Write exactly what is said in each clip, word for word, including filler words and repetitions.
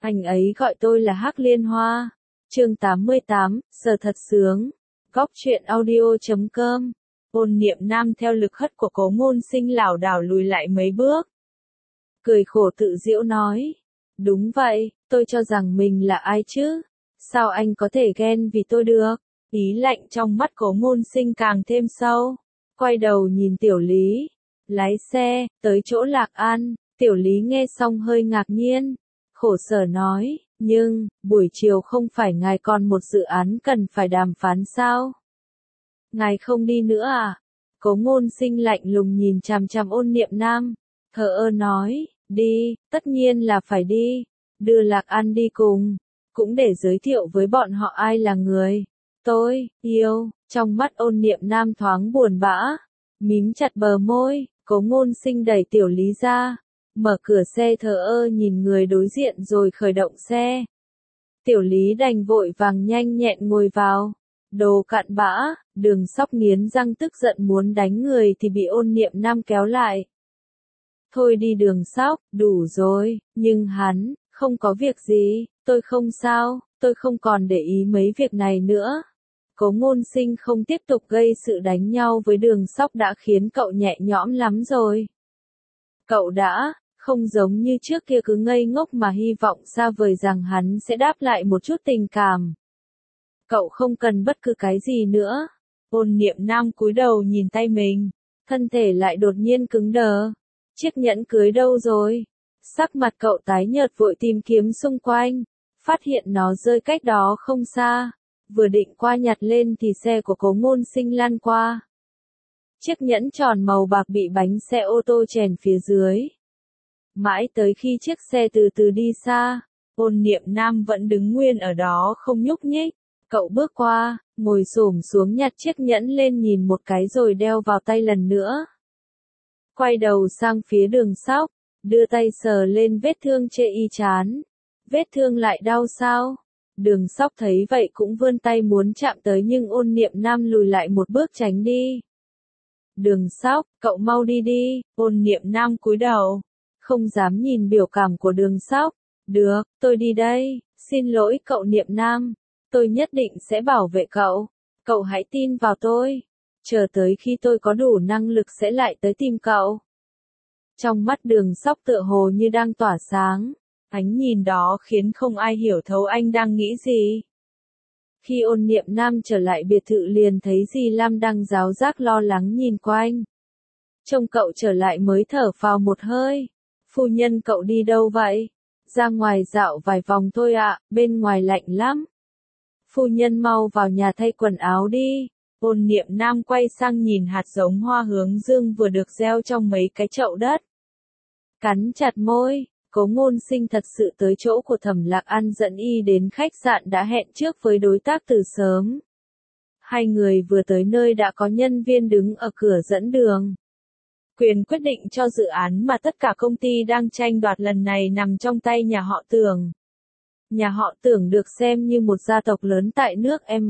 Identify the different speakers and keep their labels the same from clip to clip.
Speaker 1: Anh ấy gọi tôi là Hắc Liên Hoa. Chương tám mươi tám, giờ thật sướng. Góc truyện audio chấm com. Ôn Niệm Nam theo lực hất của Cố Ngôn Sinh lảo đảo lùi lại mấy bước. Cười khổ tự giễu nói. Đúng vậy, tôi cho rằng mình là ai chứ? Sao anh có thể ghen vì tôi được? Ý lạnh trong mắt Cố Ngôn Sinh càng thêm sâu. Quay đầu nhìn Tiểu Lý. Lái xe, tới chỗ Lạc An. Tiểu Lý nghe xong hơi ngạc nhiên. Khổ sở nói, nhưng, buổi chiều không phải ngài còn một dự án cần phải đàm phán sao? Ngài không đi nữa à? Cố Ngôn Sinh lạnh lùng nhìn chằm chằm Ôn Niệm Nam, thờ ơ nói, đi, tất nhiên là phải đi, đưa Lạc An đi cùng, cũng để giới thiệu với bọn họ ai là người tôi yêu. Trong mắt Ôn Niệm Nam thoáng buồn bã, mím chặt bờ môi. Cố Ngôn Sinh đẩy Tiểu Lý ra, mở cửa xe thờ ơ nhìn người đối diện rồi khởi động xe. Tiểu Lý đành vội vàng nhanh nhẹn ngồi vào. Đồ cặn bã. Đường Sóc nghiến răng tức giận muốn đánh người thì bị Ôn Niệm Nam kéo lại. Thôi đi Đường Sóc, đủ rồi, nhưng hắn, không có việc gì, tôi không sao, tôi không còn để ý mấy việc này nữa. Cố Ngôn Sinh không tiếp tục gây sự đánh nhau với Đường Sóc đã khiến cậu nhẹ nhõm lắm rồi. Cậu đã, không giống như trước kia cứ ngây ngốc mà hy vọng xa vời rằng hắn sẽ đáp lại một chút tình cảm. Cậu không cần bất cứ cái gì nữa. Ôn Niệm Nam cúi đầu nhìn tay mình, thân thể lại đột nhiên cứng đờ. Chiếc nhẫn cưới đâu rồi? Sắc mặt cậu tái nhợt vội tìm kiếm xung quanh, phát hiện nó rơi cách đó không xa. Vừa định qua nhặt lên thì xe của Cố Ngôn Sinh lăn qua. Chiếc nhẫn tròn màu bạc bị bánh xe ô tô chèn phía dưới. Mãi tới khi chiếc xe từ từ đi xa, Ôn Niệm Nam vẫn đứng nguyên ở đó không nhúc nhích. Cậu bước qua, ngồi xổm xuống nhặt chiếc nhẫn lên nhìn một cái rồi đeo vào tay lần nữa. Quay đầu sang phía Đường Sóc, đưa tay sờ lên vết thương trên y trán. Vết thương lại đau sao? Đường Sóc thấy vậy cũng vươn tay muốn chạm tới nhưng Ôn Niệm Nam lùi lại một bước tránh đi. Đường Sóc, cậu mau đi đi. Ôn Niệm Nam cúi đầu, không dám nhìn biểu cảm của Đường Sóc. Được, tôi đi đây, xin lỗi cậu Niệm Nam, tôi nhất định sẽ bảo vệ cậu, cậu hãy tin vào tôi, chờ tới khi tôi có đủ năng lực sẽ lại tới tìm cậu. Trong mắt Đường Sóc tựa hồ như đang tỏa sáng, ánh nhìn đó khiến không ai hiểu thấu anh đang nghĩ gì. Khi Ôn Niệm Nam trở lại biệt thự liền thấy dì Lam đang ráo rác lo lắng nhìn quanh. Trông cậu trở lại mới thở phào một hơi. Phu nhân cậu đi đâu vậy? Ra ngoài dạo vài vòng thôi ạ, bên ngoài lạnh lắm. Phu nhân mau vào nhà thay quần áo đi. Ôn Niệm Nam quay sang nhìn hạt giống hoa hướng dương vừa được gieo trong mấy cái chậu đất. Cắn chặt môi, Cố Ngôn Sinh thật sự tới chỗ của Thẩm Lạc An dẫn y đến khách sạn đã hẹn trước với đối tác từ sớm. Hai người vừa tới nơi đã có nhân viên đứng ở cửa dẫn đường. Quyền quyết định cho dự án mà tất cả công ty đang tranh đoạt lần này nằm trong tay nhà họ Tưởng. Nhà họ Tưởng được xem như một gia tộc lớn tại nước M.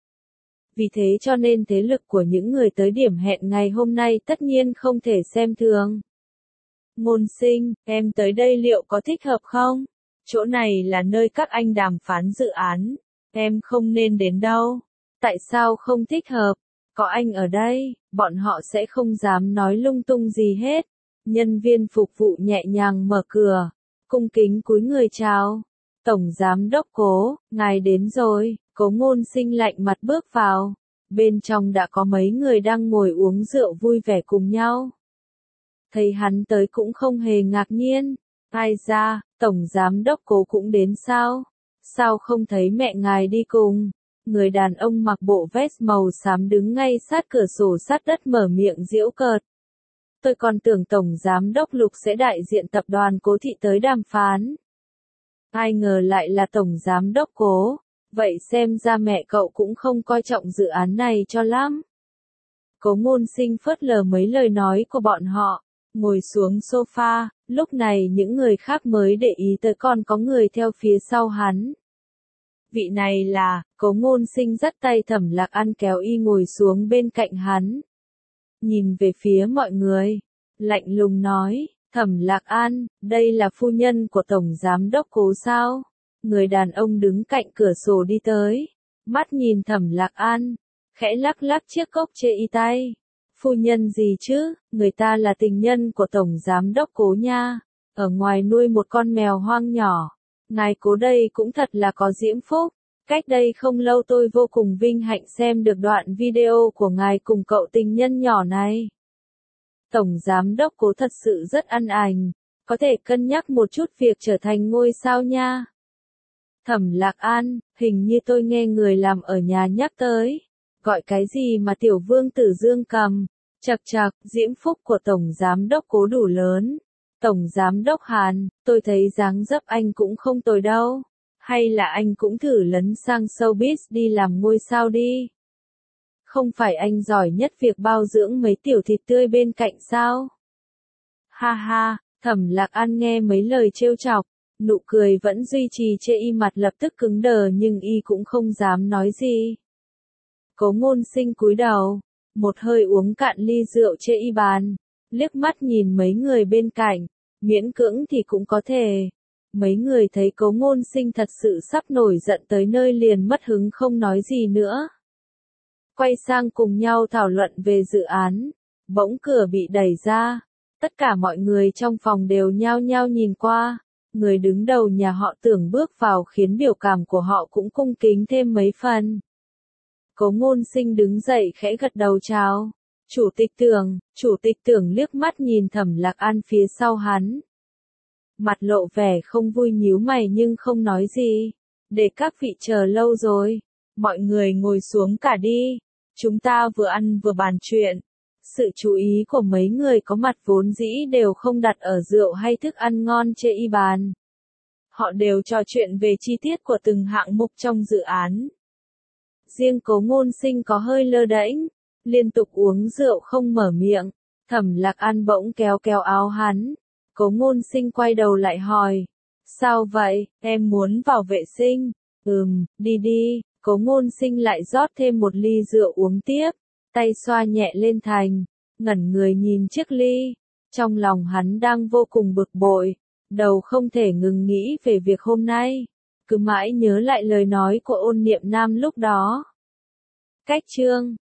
Speaker 1: Vì thế cho nên thế lực của những người tới điểm hẹn ngày hôm nay tất nhiên không thể xem thường. Ngôn Sinh, em tới đây liệu có thích hợp không? Chỗ này là nơi các anh đàm phán dự án. Em không nên đến đâu. Tại sao không thích hợp? Có anh ở đây, bọn họ sẽ không dám nói lung tung gì hết. Nhân viên phục vụ nhẹ nhàng mở cửa, cung kính cúi người chào. Tổng giám đốc Cố, ngài đến rồi. Cố Ngôn Sinh lạnh mặt bước vào. Bên trong đã có mấy người đang ngồi uống rượu vui vẻ cùng nhau. Thấy hắn tới cũng không hề ngạc nhiên. Ai ra, Tổng giám đốc Cố cũng đến sao? Sao không thấy mẹ ngài đi cùng? Người đàn ông mặc bộ vest màu xám đứng ngay sát cửa sổ sát đất mở miệng giễu cợt. Tôi còn tưởng Tổng giám đốc Lục sẽ đại diện tập đoàn Cố Thị tới đàm phán. Ai ngờ lại là Tổng giám đốc Cố. Vậy xem ra mẹ cậu cũng không coi trọng dự án này cho lắm. Cố Ngôn Sinh phớt lờ mấy lời nói của bọn họ, ngồi xuống sofa. Lúc này những người khác mới để ý tới còn có người theo phía sau hắn. Vị này là, Cố Ngôn Sinh dắt tay Thẩm Lạc An kéo y ngồi xuống bên cạnh hắn. Nhìn về phía mọi người, lạnh lùng nói, Thẩm Lạc An, đây là phu nhân của Tổng Giám Đốc Cố sao? Người đàn ông đứng cạnh cửa sổ đi tới, mắt nhìn Thẩm Lạc An, khẽ lắc lắc chiếc cốc chê y tay. Phu nhân gì chứ, người ta là tình nhân của Tổng Giám Đốc Cố nha, ở ngoài nuôi một con mèo hoang nhỏ. Ngài Cố đây cũng thật là có diễm phúc. Cách đây không lâu tôi vô cùng vinh hạnh xem được đoạn video của ngài cùng cậu tình nhân nhỏ này. Tổng Giám Đốc Cố thật sự rất ăn ảnh, có thể cân nhắc một chút việc trở thành ngôi sao nha. Thẩm Lạc An, hình như tôi nghe người làm ở nhà nhắc tới, gọi cái gì mà tiểu vương tử dương cầm, chật chật, diễm phúc của Tổng Giám Đốc Cố đủ lớn. Tổng Giám Đốc Hàn, tôi thấy dáng dấp anh cũng không tồi đâu, hay là anh cũng thử lấn sang showbiz đi làm ngôi sao đi. Không phải anh giỏi nhất việc bao dưỡng mấy tiểu thịt tươi bên cạnh sao? Ha ha, Thẩm Lạc An nghe mấy lời trêu chọc, nụ cười vẫn duy trì chê y mặt lập tức cứng đờ nhưng y cũng không dám nói gì. Cố Ngôn Sinh cúi đầu, một hơi uống cạn ly rượu chê y bàn, liếc mắt nhìn mấy người bên cạnh, miễn cưỡng thì cũng có thể. Mấy người thấy Cố Ngôn Sinh thật sự sắp nổi giận tới nơi liền mất hứng không nói gì nữa. Quay sang cùng nhau thảo luận về dự án, bỗng cửa bị đẩy ra, tất cả mọi người trong phòng đều nhao nhao nhìn qua, người đứng đầu nhà họ Tưởng bước vào khiến biểu cảm của họ cũng cung kính thêm mấy phần. Cố Ngôn Sinh đứng dậy khẽ gật đầu chào, Chủ tịch Tưởng, Chủ tịch Tưởng liếc mắt nhìn Thẩm Lạc An phía sau hắn. Mặt lộ vẻ không vui nhíu mày nhưng không nói gì, để các vị chờ lâu rồi, mọi người ngồi xuống cả đi, chúng ta vừa ăn vừa bàn chuyện. Sự chú ý của mấy người có mặt vốn dĩ đều không đặt ở rượu hay thức ăn ngon chê y bàn. Họ đều trò chuyện về chi tiết của từng hạng mục trong dự án. Riêng Cố Ngôn Sinh có hơi lơ đễnh, liên tục uống rượu không mở miệng. Thẩm Lạc An bỗng kéo kéo áo hắn. Cố Ngôn Sinh quay đầu lại hỏi, sao vậy, em muốn vào vệ sinh? Ừm, đi đi. Cố Ngôn Sinh lại rót thêm một ly rượu uống tiếp, tay xoa nhẹ lên thành, ngẩn người nhìn chiếc ly. Trong lòng hắn đang vô cùng bực bội, đầu không thể ngừng nghĩ về việc hôm nay, cứ mãi nhớ lại lời nói của Ôn Niệm Nam lúc đó. Cách chương